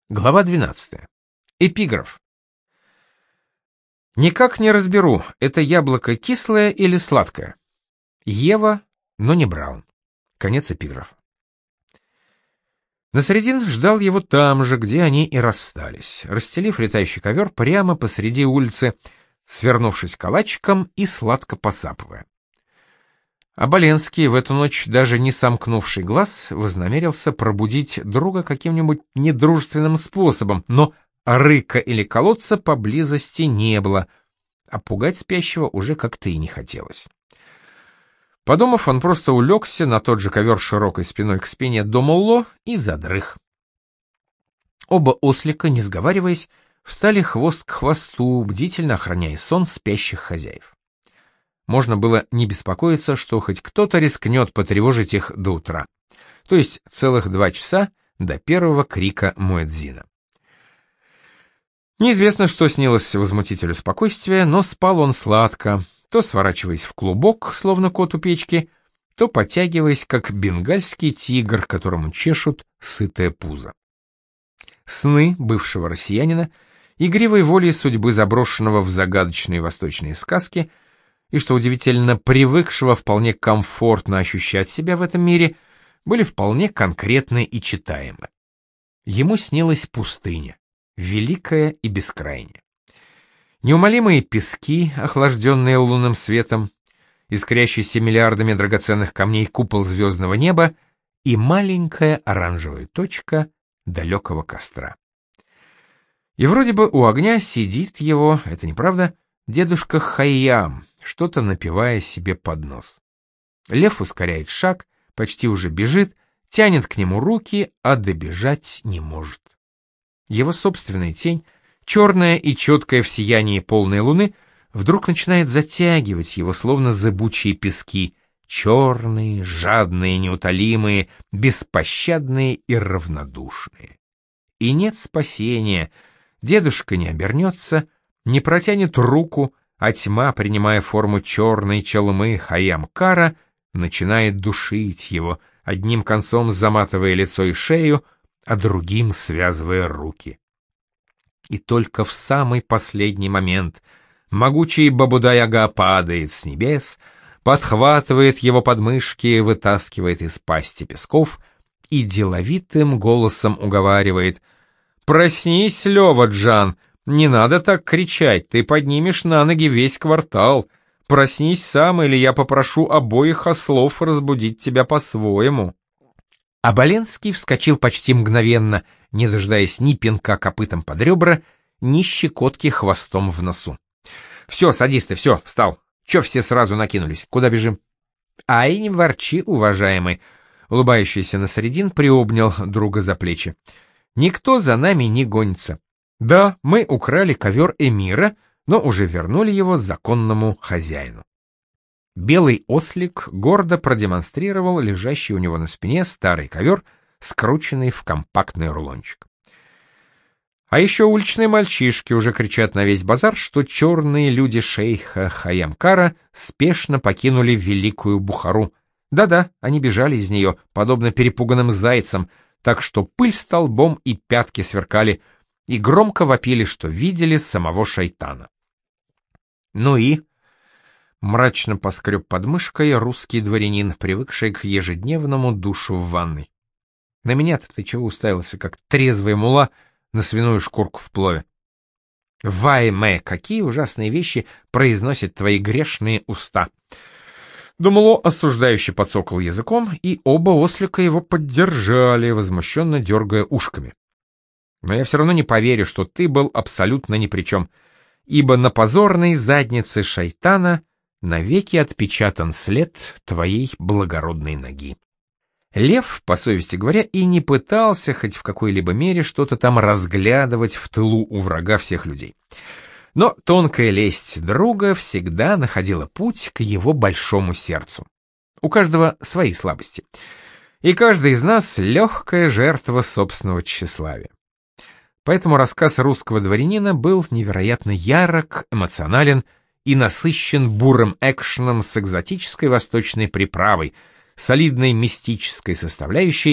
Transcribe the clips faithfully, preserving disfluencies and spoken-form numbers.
Глава двенадцатая. Эпиграф. Никак не разберу, это яблоко кислое или сладкое. Ева, но не Браун. Конец эпиграфа. Насредин ждал его там же, где они и расстались, расстелив летающий ковер прямо посреди улицы, свернувшись калачиком и сладко посапывая. Оболенский, в эту ночь даже не сомкнувший глаз, вознамерился пробудить друга каким-нибудь недружественным способом, но рыка или колодца поблизости не было, а пугать спящего уже как-то и не хотелось. Подумав, он просто улегся на тот же ковер широкой спиной к спине Домулло и задрых. Оба ослика, не сговариваясь, встали хвост к хвосту, бдительно охраняя сон спящих хозяев. Можно было не беспокоиться, что хоть кто-то рискнет потревожить их до утра, то есть целых два часа до первого крика муэдзина. Неизвестно, что снилось возмутителю спокойствия, но спал он сладко, то сворачиваясь в клубок, словно кот у печки, то подтягиваясь, как бенгальский тигр, которому чешут сытое пузо. Сны бывшего россиянина, игривой волей судьбы заброшенного в загадочные восточные сказки, и, что удивительно, привыкшего вполне комфортно ощущать себя в этом мире, были вполне конкретны и читаемы. Ему снилась пустыня, великая и бескрайняя. Неумолимые пески, охлажденные лунным светом, искрящийся миллиардами драгоценных камней купол звездного неба и маленькая оранжевая точка далекого костра. И вроде бы у огня сидит его, это неправда, дедушка Хайям, что-то напевая себе под нос. Лев ускоряет шаг, почти уже бежит, тянет к нему руки, а добежать не может. Его собственная тень, черная и четкая в сиянии полной луны, вдруг начинает затягивать его, словно зыбучие пески, черные, жадные, неутолимые, беспощадные и равнодушные. И нет спасения, дедушка не обернется, не протянет руку, а тьма, принимая форму черной челмы Хайям-Кара, начинает душить его, одним концом заматывая лицо и шею, а другим связывая руки. И только в самый последний момент могучий Бабудай-ага падает с небес, подхватывает его подмышки, вытаскивает из пасти песков и деловитым голосом уговаривает: «Проснись, Лёва-джан! Не надо так кричать, ты поднимешь на ноги весь квартал. Проснись сам, или я попрошу обоих ослов разбудить тебя по-своему». Оболенский вскочил почти мгновенно, не дожидаясь ни пинка копытом под ребра, ни щекотки хвостом в носу. «Все, садисты, все, встал. Че все сразу накинулись? Куда бежим?» «Ай, не ворчи, уважаемый», — улыбающийся Насредин приобнял друга за плечи. «Никто за нами не гонится. Да, мы украли ковер эмира, но уже вернули его законному хозяину». Белый ослик гордо продемонстрировал лежащий у него на спине старый ковер, скрученный в компактный рулончик. А еще уличные мальчишки уже кричат на весь базар, что черные люди шейха Хайям-Кара спешно покинули Великую Бухару. Да-да, они бежали из нее, подобно перепуганным зайцам, так что пыль столбом и пятки сверкали, и громко вопили, что видели самого шайтана. Ну и... Мрачно поскреб подмышкой русский дворянин, привыкший к ежедневному душу в ванной. На меня-то ты чего уставился, как трезвая мула на свиную шкурку в плове? Вай-мэ, какие ужасные вещи произносят твои грешные уста. Думало, осуждающе подсокал языком, и оба ослика его поддержали, возмущенно дергая ушками. Но я все равно не поверю, что ты был абсолютно ни при чем, ибо на позорной заднице шайтана навеки отпечатан след твоей благородной ноги. Лев, по совести говоря, и не пытался хоть в какой-либо мере что-то там разглядывать в тылу у врага всех людей. Но тонкая лесть друга всегда находила путь к его большому сердцу. У каждого свои слабости. И каждый из нас — легкая жертва собственного тщеславия. Поэтому рассказ русского дворянина был невероятно ярок, эмоционален и насыщен бурым экшеном с экзотической восточной приправой, солидной мистической составляющей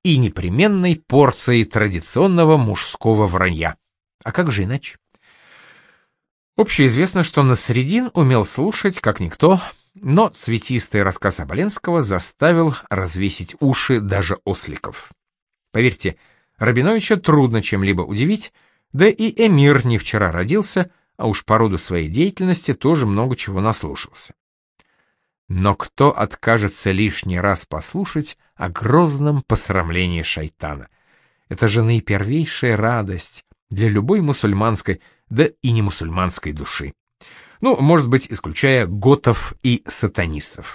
и непременной порцией традиционного мужского вранья. А как же иначе? Общеизвестно, что Насреддин умел слушать, как никто, но цветистый рассказ Оболенского заставил развесить уши даже осликов. Поверьте, Рабиновича трудно чем-либо удивить, да и эмир не вчера родился, а уж по роду своей деятельности тоже много чего наслушался. Но кто откажется лишний раз послушать о грозном посрамлении шайтана? Это же наипервейшая радость для любой мусульманской, да и не мусульманской души. Ну, может быть, исключая готов и сатанистов.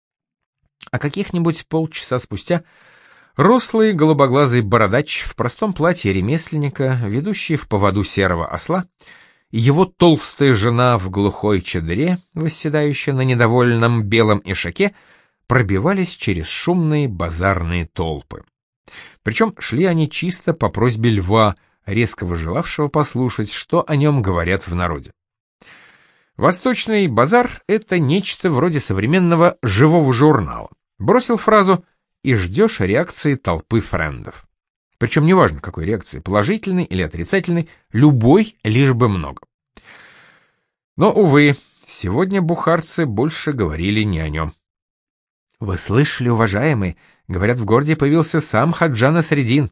А каких-нибудь полчаса спустя рослый голубоглазый бородач в простом платье ремесленника, ведущий в поводу серого осла, и его толстая жена в глухой чадре, восседающая на недовольном белом ишаке, пробивались через шумные базарные толпы. Причем шли они чисто по просьбе льва, резко желавшего послушать, что о нем говорят в народе. Восточный базар — это нечто вроде современного живого журнала. Бросил фразу и ждешь реакции толпы френдов. Причем неважно, какой реакции, положительной или отрицательной, любой, лишь бы много. Но, увы, сегодня бухарцы больше говорили не о нем. «Вы слышали, уважаемые, говорят, в городе появился сам Хаджа Насреддин».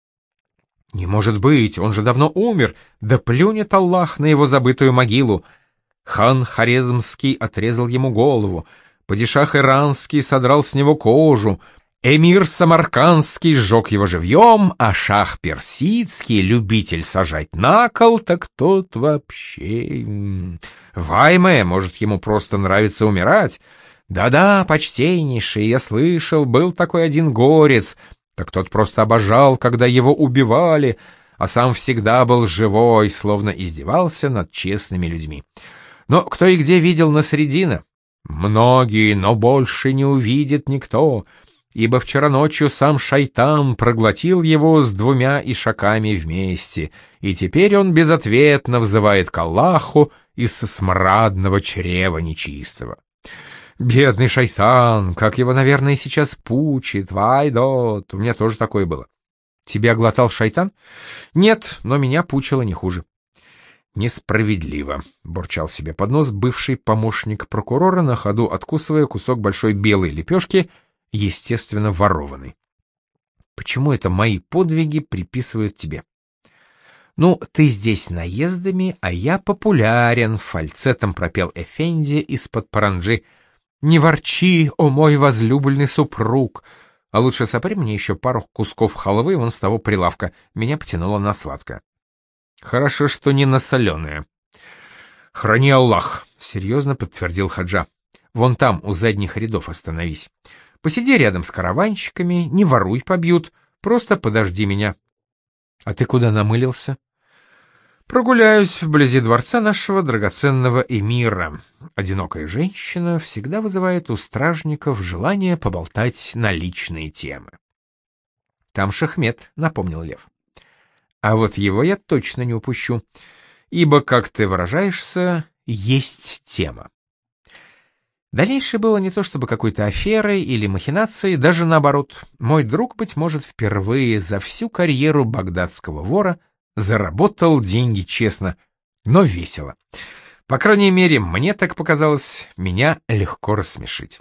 «Не может быть, он же давно умер, да плюнет Аллах на его забытую могилу. Хан Хорезмский отрезал ему голову, падишах иранский содрал с него кожу, эмир Самаркандский сжег его живьем, а шах персидский, любитель сажать на кол, так тот вообще... Вайме, может, ему просто нравится умирать? Да-да, почтеннейший, я слышал, был такой один горец, так тот просто обожал, когда его убивали, а сам всегда был живой, словно издевался над честными людьми. Но кто и где видел Насреддина? Многие, но больше не увидит никто, ибо вчера ночью сам шайтан проглотил его с двумя ишаками вместе, и теперь он безответно взывает к Аллаху из смрадного чрева нечистого. Бедный шайтан, как его, наверное, сейчас пучит, вайдот, у меня тоже такое было. Тебя глотал шайтан? Нет, но меня пучило не хуже. Несправедливо, бурчал себе под нос бывший помощник прокурора, на ходу откусывая кусок большой белой лепешки, естественно, ворованный. Почему это мои подвиги приписывают тебе? Ну, ты здесь наездами, а я популярен, фальцетом пропел Эфенди из-под паранджи. Не ворчи, о мой возлюбленный супруг, а лучше сопри мне еще пару кусков халвы вон с того прилавка, меня потянуло на сладкое. Хорошо, что не на соленое. Храни Аллах, серьезно подтвердил Хаджа. Вон там, у задних рядов остановись. Посиди рядом с караванщиками, не воруй, побьют, просто подожди меня. А ты куда намылился? Прогуляюсь вблизи дворца нашего драгоценного эмира. Одинокая женщина всегда вызывает у стражников желание поболтать на личные темы. Там Шахмет, напомнил Лев. А вот его я точно не упущу, ибо, как ты выражаешься, есть тема. Дальнейшее было не то чтобы какой-то аферой или махинацией, даже наоборот. Мой друг, быть может, впервые за всю карьеру багдадского вора заработал деньги честно, но весело. По крайней мере, мне так показалось, меня легко рассмешить.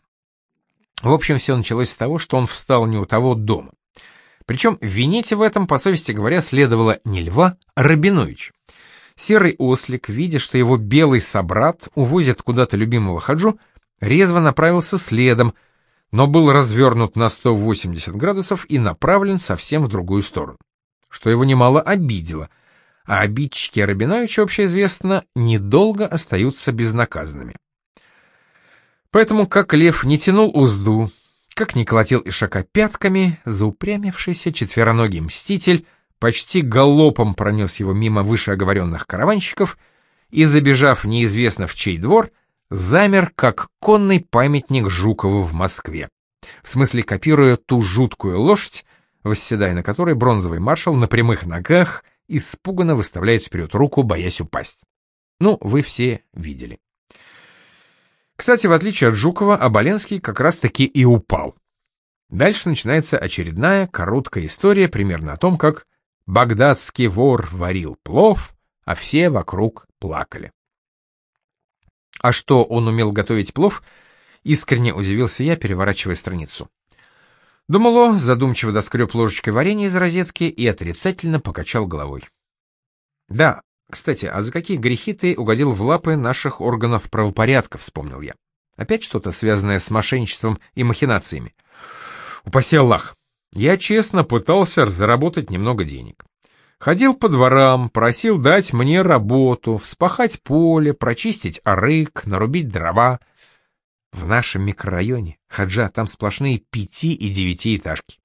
В общем, все началось с того, что он встал не у того дома. Причем винить в этом, по совести говоря, следовало не Льва, а Рабиновича. Серый ослик, видя, что его белый собрат увозит куда-то любимого Хаджу, резво направился следом, но был развернут на сто восемьдесят градусов и направлен совсем в другую сторону, что его немало обидело, а обидчики Рабиновича, общеизвестно, недолго остаются безнаказанными. Поэтому, как лев не тянул узду, как ни колотил ишака пятками, заупрямившийся четвероногий мститель почти галопом пронес его мимо вышеоговоренных караванщиков и, забежав неизвестно в чей двор, замер, как конный памятник Жукову в Москве, в смысле копируя ту жуткую лошадь, восседая на которой бронзовый маршал на прямых ногах испуганно выставляет вперед руку, боясь упасть. Ну, вы все видели. Кстати, в отличие от Жукова, Оболенский как раз-таки и упал. Дальше начинается очередная короткая история примерно о том, как багдадский вор варил плов, а все вокруг плакали. А что он умел готовить плов? Искренне удивился я, переворачивая страницу. Думало, задумчиво доскреб ложечкой варенье из розетки и отрицательно покачал головой. Да, кстати, а за какие грехи ты угодил в лапы наших органов правопорядка, вспомнил я. Опять что-то связанное с мошенничеством и махинациями. Упаси Аллах. Я честно пытался заработать немного денег. Ходил по дворам, просил дать мне работу, вспахать поле, прочистить арык, нарубить дрова. В нашем микрорайоне, Хаджа, там сплошные пяти- и девятиэтажки.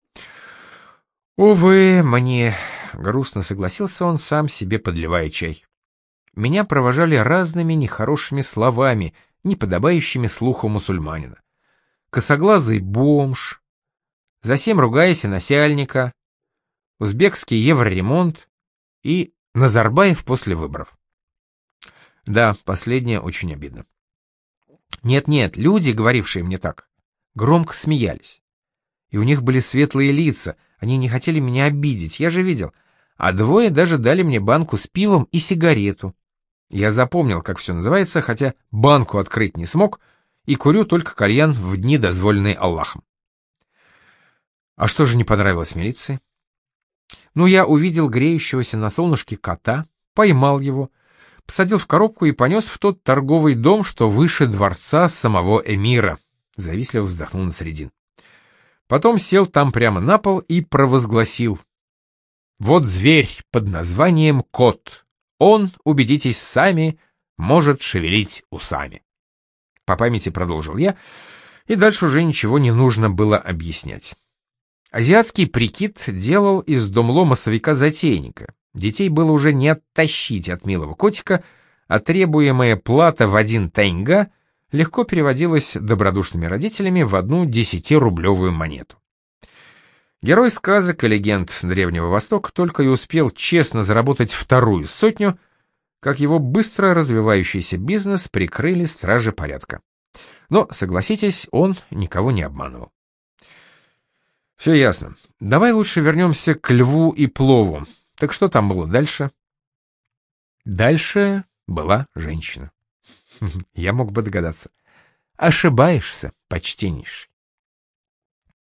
Увы, мне... Грустно согласился он, сам себе подливая чай. Меня провожали разными нехорошими словами, не подобающими слуху мусульманина. Косоглазый бомж, засем ругаясь насяльника, узбекский евроремонт и Назарбаев после выборов. Да, последнее очень обидно. Нет-нет, люди, говорившие мне так, громко смеялись. И у них были светлые лица, они не хотели меня обидеть, я же видел. А двое даже дали мне банку с пивом и сигарету. Я запомнил, как все называется, хотя банку открыть не смог, и курю только кальян в дни, дозволенные Аллахом. А что же не понравилось милиции? Ну, я увидел греющегося на солнышке кота, поймал его, посадил в коробку и понес в тот торговый дом, что выше дворца самого эмира. Завистливо вздохнул Насреддин. Потом сел там прямо на пол и провозгласил. Вот зверь под названием кот. Он, убедитесь сами, может шевелить усами. По памяти продолжил я, и дальше уже ничего не нужно было объяснять. Азиатский прикид делал из домло-массовика-затейника. Детей было уже не оттащить от милого котика, а требуемая плата в один тенга легко переводилась добродушными родителями в одну десятирублевую монету. Герой сказок и легенд Древнего Востока только и успел честно заработать вторую сотню, как его быстро развивающийся бизнес прикрыли стражи порядка. Но, согласитесь, он никого не обманывал. Все ясно. Давай лучше вернемся к льву и плову. Так что там было дальше? Дальше была женщина. Я мог бы догадаться. Ошибаешься, почтеннейший.